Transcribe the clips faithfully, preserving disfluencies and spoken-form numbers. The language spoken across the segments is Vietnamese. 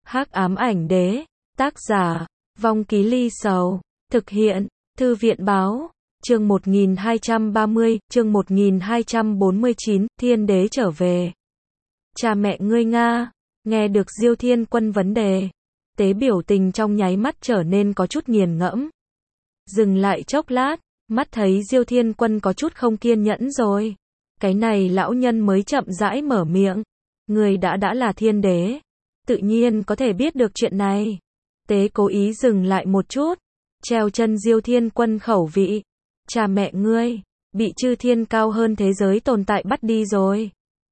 Hắc ám ảnh đế, tác giả, Vong Ký Ly Sầu, thực hiện, Thư viện báo, chương một nghìn hai trăm ba mươi, chương một nghìn hai trăm bốn mươi chín, Thiên đế trở về. Cha mẹ ngươi Nga, nghe được Diêu Thiên Quân vấn đề, Tế biểu tình trong nháy mắt trở nên có chút nghiền ngẫm. Dừng lại chốc lát, mắt thấy Diêu Thiên Quân có chút không kiên nhẫn rồi. Cái này lão nhân mới chậm rãi mở miệng. Người đã đã là thiên đế, tự nhiên có thể biết được chuyện này. Tế cố ý dừng lại một chút, treo chân Diêu Thiên Quân khẩu vị. Cha mẹ ngươi, bị chư thiên cao hơn thế giới tồn tại bắt đi rồi.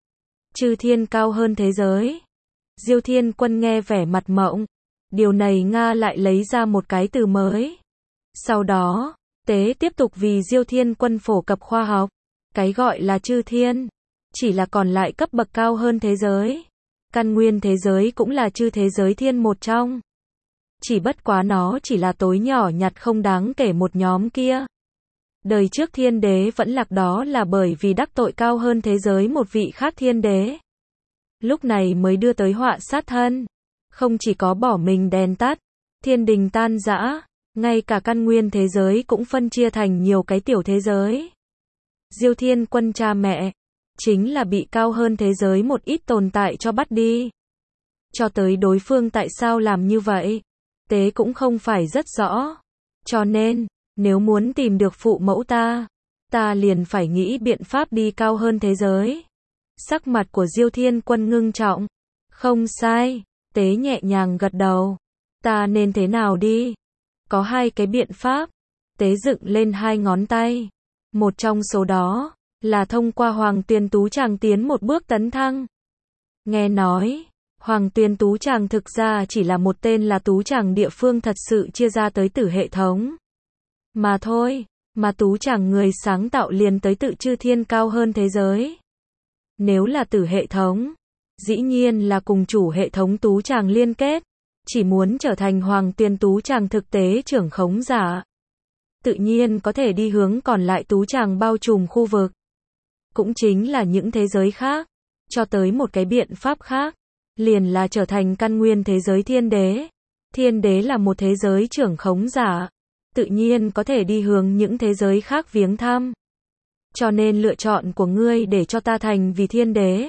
Chư thiên cao hơn thế giới. Diêu Thiên Quân nghe vẻ mặt mộng. Điều này Nga lại lấy ra một cái từ mới. Sau đó, Tế tiếp tục vì Diêu Thiên Quân phổ cập khoa học. Cái gọi là chư thiên, chỉ là còn lại cấp bậc cao hơn thế giới. Căn nguyên thế giới cũng là chư thế giới thiên một trong. Chỉ bất quá nó chỉ là tối nhỏ nhặt không đáng kể một nhóm kia. Đời trước thiên đế vẫn lạc đó là bởi vì đắc tội cao hơn thế giới một vị khác thiên đế. Lúc này mới đưa tới họa sát thân. Không chỉ có bỏ mình đèn tắt, thiên đình tan rã, ngay cả căn nguyên thế giới cũng phân chia thành nhiều cái tiểu thế giới. Diêu Thiên Quân cha mẹ, chính là bị cao hơn thế giới một ít tồn tại cho bắt đi. Cho tới đối phương tại sao làm như vậy, Tế cũng không phải rất rõ. Cho nên, nếu muốn tìm được phụ mẫu ta, ta liền phải nghĩ biện pháp đi cao hơn thế giới. Sắc mặt của Diêu Thiên Quân ngưng trọng. Không sai, Tế nhẹ nhàng gật đầu. Ta nên thế nào đi? Có hai cái biện pháp. Tế dựng lên hai ngón tay. Một trong số đó, là thông qua Hoàng Tuyền Tú Tràng tiến một bước tấn thăng. Nghe nói, Hoàng Tuyền Tú Tràng thực ra chỉ là một tên là Tú Tràng địa phương thật sự chia ra tới tử hệ thống. Mà thôi, mà Tú Tràng người sáng tạo liền tới tự chư thiên cao hơn thế giới. Nếu là tử hệ thống, dĩ nhiên là cùng chủ hệ thống Tú Tràng liên kết, chỉ muốn trở thành Hoàng Tuyền Tú Tràng thực tế trưởng khống giả. Tự nhiên có thể đi hướng còn lại Tú Tràng bao trùm khu vực. Cũng chính là những thế giới khác. Cho tới một cái biện pháp khác, liền là trở thành căn nguyên thế giới thiên đế. Thiên đế là một thế giới trưởng khống giả. Tự nhiên có thể đi hướng những thế giới khác viếng thăm. Cho nên lựa chọn của ngươi để cho ta thành vì thiên đế,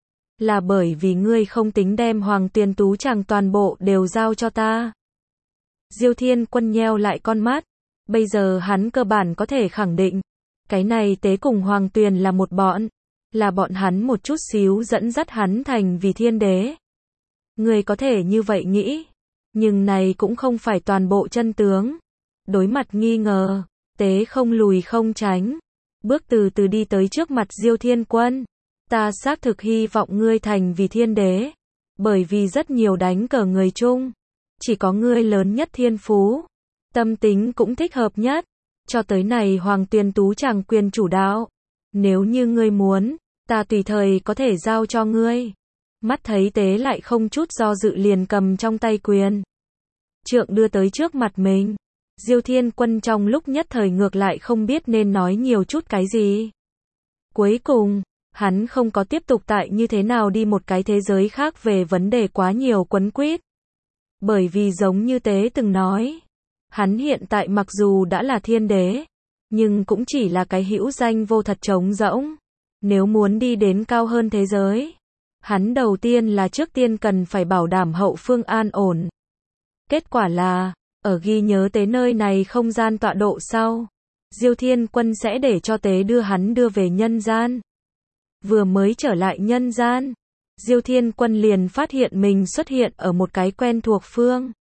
là bởi vì ngươi không tính đem Hoàng Tuyền Tú Tràng toàn bộ đều giao cho ta. Diêu Thiên Quân nheo lại con mắt. Bây giờ hắn cơ bản có thể khẳng định, cái này Tế cùng Hoàng Tuyền là một bọn, là bọn hắn một chút xíu dẫn dắt hắn thành vì thiên đế. Người có thể như vậy nghĩ, nhưng này cũng không phải toàn bộ chân tướng. Đối mặt nghi ngờ, Tế không lùi không tránh, bước từ từ đi tới trước mặt Diêu Thiên Quân. Ta xác thực hy vọng ngươi thành vì thiên đế, bởi vì rất nhiều đánh cờ người chung, chỉ có ngươi lớn nhất thiên phú. Tâm tính cũng thích hợp nhất. Cho tới này Hoàng Tuyền Tú Tràng quyền chủ đạo. Nếu như ngươi muốn, ta tùy thời có thể giao cho ngươi. Mắt thấy Tế lại không chút do dự liền cầm trong tay quyền trượng đưa tới trước mặt mình. Diêu Thiên Quân trong lúc nhất thời ngược lại không biết nên nói nhiều chút cái gì. Cuối cùng, hắn không có tiếp tục tại như thế nào đi một cái thế giới khác về vấn đề quá nhiều quấn quýt. Bởi vì giống như Tế từng nói, hắn hiện tại mặc dù đã là thiên đế, nhưng cũng chỉ là cái hữu danh vô thật trống rỗng. Nếu muốn đi đến cao hơn thế giới, hắn đầu tiên là trước tiên cần phải bảo đảm hậu phương an ổn. Kết quả là, ở ghi nhớ Tế nơi này không gian tọa độ sau, Diêu Thiên Quân sẽ để cho Tế đưa hắn đưa về nhân gian. Vừa mới trở lại nhân gian, Diêu Thiên Quân liền phát hiện mình xuất hiện ở một cái quen thuộc phương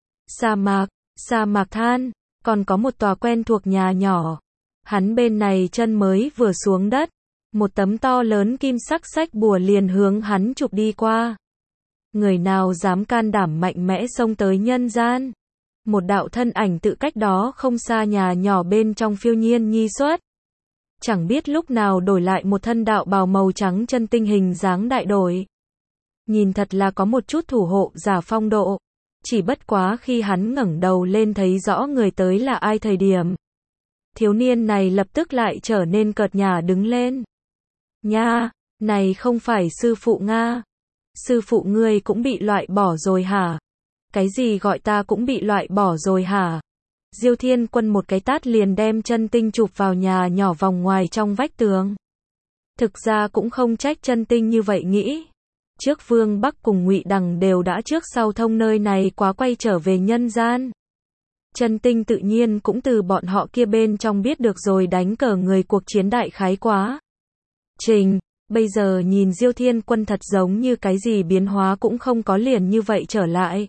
sa mạc. Sa mạc than, còn có một tòa quen thuộc nhà nhỏ. Hắn bên này chân mới vừa xuống đất, một tấm to lớn kim sắc sách bùa liền hướng hắn chụp đi qua. Người nào dám can đảm mạnh mẽ xông tới nhân gian? Một đạo thân ảnh tự cách đó không xa nhà nhỏ bên trong phiêu nhiên nhi xuất. Chẳng biết lúc nào đổi lại một thân đạo bào màu trắng chân tinh hình dáng đại đổi. Nhìn thật là có một chút thủ hộ giả phong độ. Chỉ bất quá khi hắn ngẩng đầu lên thấy rõ người tới là ai thời điểm, thiếu niên này lập tức lại trở nên cợt nhả đứng lên. Nha, này không phải sư phụ Nga. Sư phụ ngươi cũng bị loại bỏ rồi hả? Cái gì gọi ta cũng bị loại bỏ rồi hả? Diêu Thiên Quân một cái tát liền đem Chân Tinh chụp vào nhà nhỏ vòng ngoài trong vách tường. Thực ra cũng không trách Chân Tinh như vậy nghĩ. Trước Vương Bắc cùng Ngụy Đằng đều đã trước sau thông nơi này quá quay trở về nhân gian. Chân Tinh tự nhiên cũng từ bọn họ kia bên trong biết được rồi đánh cờ người cuộc chiến đại khái quá. Trình, bây giờ nhìn Diêu Thiên Quân thật giống như cái gì biến hóa cũng không có liền như vậy trở lại.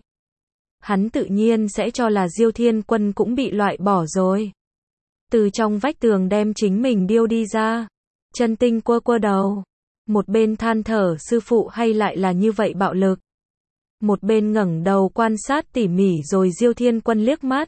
Hắn tự nhiên sẽ cho là Diêu Thiên Quân cũng bị loại bỏ rồi. Từ trong vách tường đem chính mình điêu đi ra. Chân Tinh quơ quơ đầu. Một bên than thở sư phụ hay lại là như vậy bạo lực. Một bên ngẩng đầu quan sát tỉ mỉ rồi Diêu Thiên Quân liếc mắt.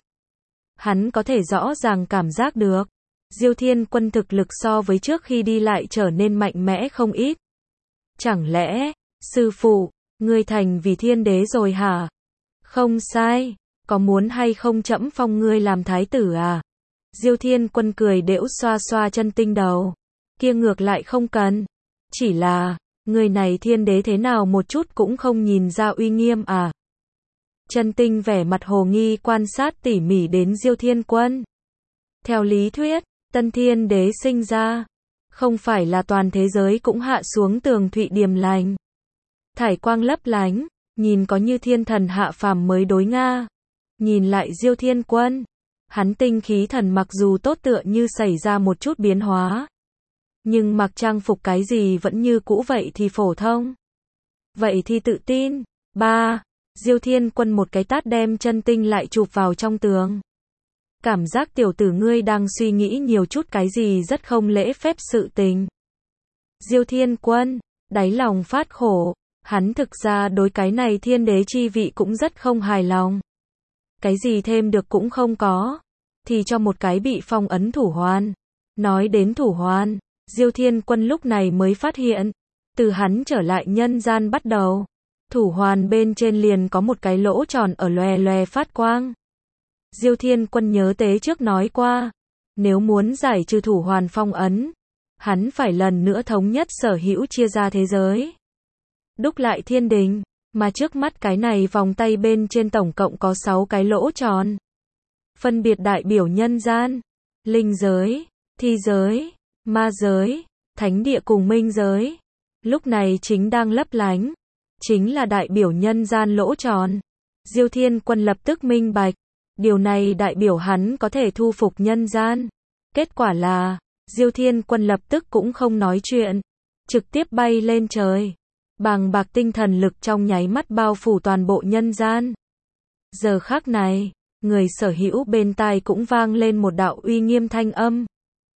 Hắn có thể rõ ràng cảm giác được. Diêu Thiên Quân thực lực so với trước khi đi lại trở nên mạnh mẽ không ít. Chẳng lẽ, sư phụ, ngươi thành vì thiên đế rồi hả? Không sai, có muốn hay không trẫm phong ngươi làm thái tử à? Diêu Thiên Quân cười đễu xoa xoa Chân Tinh đầu. Kia ngược lại không cần. Chỉ là, người này thiên đế thế nào một chút cũng không nhìn ra uy nghiêm à? Chân Tinh vẻ mặt hồ nghi quan sát tỉ mỉ đến Diêu Thiên Quân. Theo lý thuyết, tân thiên đế sinh ra, không phải là toàn thế giới cũng hạ xuống tường thụy điềm lành. Thải quang lấp lánh, nhìn có như thiên thần hạ phàm mới đối Nga. Nhìn lại Diêu Thiên Quân, hắn tinh khí thần mặc dù tốt tựa như xảy ra một chút biến hóa. Nhưng mặc trang phục cái gì vẫn như cũ vậy thì phổ thông. Vậy thì tự tin. Ba. Diêu Thiên Quân một cái tát đem Chân Tinh lại chụp vào trong tường. Cảm giác tiểu tử ngươi đang suy nghĩ nhiều chút cái gì rất không lễ phép sự tình. Diêu Thiên Quân, đáy lòng phát khổ. Hắn thực ra đối cái này thiên đế chi vị cũng rất không hài lòng. Cái gì thêm được cũng không có. Thì cho một cái bị phong ấn thủ hoàn. Nói đến thủ hoàn, Diêu Thiên Quân lúc này mới phát hiện. Từ hắn trở lại nhân gian bắt đầu. Thủ hoàn bên trên liền có một cái lỗ tròn ở lòe lòe phát quang. Diêu Thiên Quân nhớ tế trước nói qua. Nếu muốn giải trừ thủ hoàn phong ấn. Hắn phải lần nữa thống nhất sở hữu chia ra thế giới. Đúc lại thiên đình. Mà trước mắt cái này vòng tay bên trên tổng cộng có sáu cái lỗ tròn. Phân biệt đại biểu nhân gian, linh giới, thi giới, ma giới, thánh địa cùng minh giới. Lúc này chính đang lấp lánh. Chính là đại biểu nhân gian lỗ tròn. Diêu Thiên Quân lập tức minh bạch. Điều này đại biểu hắn có thể thu phục nhân gian. Kết quả là, Diêu Thiên Quân lập tức cũng không nói chuyện. Trực tiếp bay lên trời. Bàng bạc tinh thần lực trong nháy mắt bao phủ toàn bộ nhân gian. Giờ khắc này, người sở hữu bên tai cũng vang lên một đạo uy nghiêm thanh âm.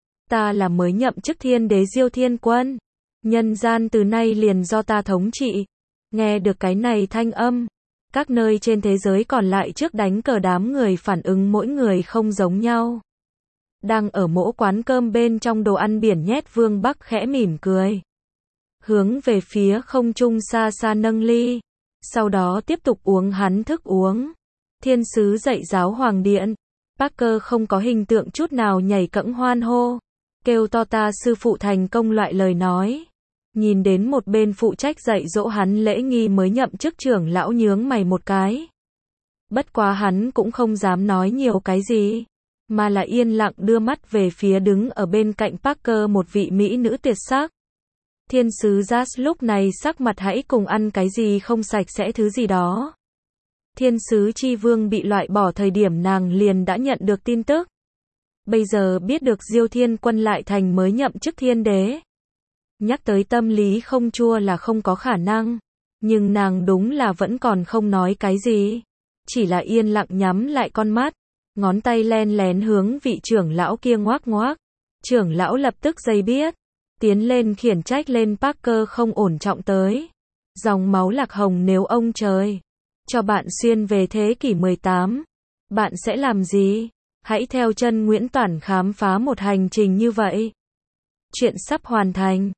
Ta là mới nhậm chức thiên đế Diêu Thiên Quân. Nhân gian từ nay liền do ta thống trị. Nghe được cái này thanh âm. Các nơi trên thế giới còn lại trước đánh cờ đám người phản ứng mỗi người không giống nhau. Đang ở mỗi quán cơm bên trong đồ ăn biển nhét Vương Bắc khẽ mỉm cười. Hướng về phía không trung xa xa nâng ly. Sau đó tiếp tục uống hắn thức uống. Thiên sứ dạy giáo hoàng điện. Parker không có hình tượng chút nào nhảy cẫng hoan hô. Kêu to ta sư phụ thành công loại lời nói. Nhìn đến một bên phụ trách dạy dỗ hắn lễ nghi mới nhậm chức trưởng lão nhướng mày một cái. Bất quá hắn cũng không dám nói nhiều cái gì. Mà là yên lặng đưa mắt về phía đứng ở bên cạnh Parker một vị mỹ nữ tuyệt sắc. Thiên sứ Jas lúc này sắc mặt hãy cùng ăn cái gì không sạch sẽ thứ gì đó. Thiên sứ Chi Vương bị loại bỏ thời điểm nàng liền đã nhận được tin tức. Bây giờ biết được Diêu Thiên Quân lại thành mới nhậm chức thiên đế. Nhắc tới tâm lý không chua là không có khả năng. Nhưng nàng đúng là vẫn còn không nói cái gì. Chỉ là yên lặng nhắm lại con mắt. Ngón tay len lén hướng vị trưởng lão kia ngoác ngoác. Trưởng lão lập tức dây biết. Tiến lên khiển trách lên Parker không ổn trọng tới. Dòng máu lạc hồng nếu ông trời cho bạn xuyên về thế kỷ mười tám. Bạn sẽ làm gì? Hãy theo chân Nguyễn Toản khám phá một hành trình như vậy. Chuyện sắp hoàn thành.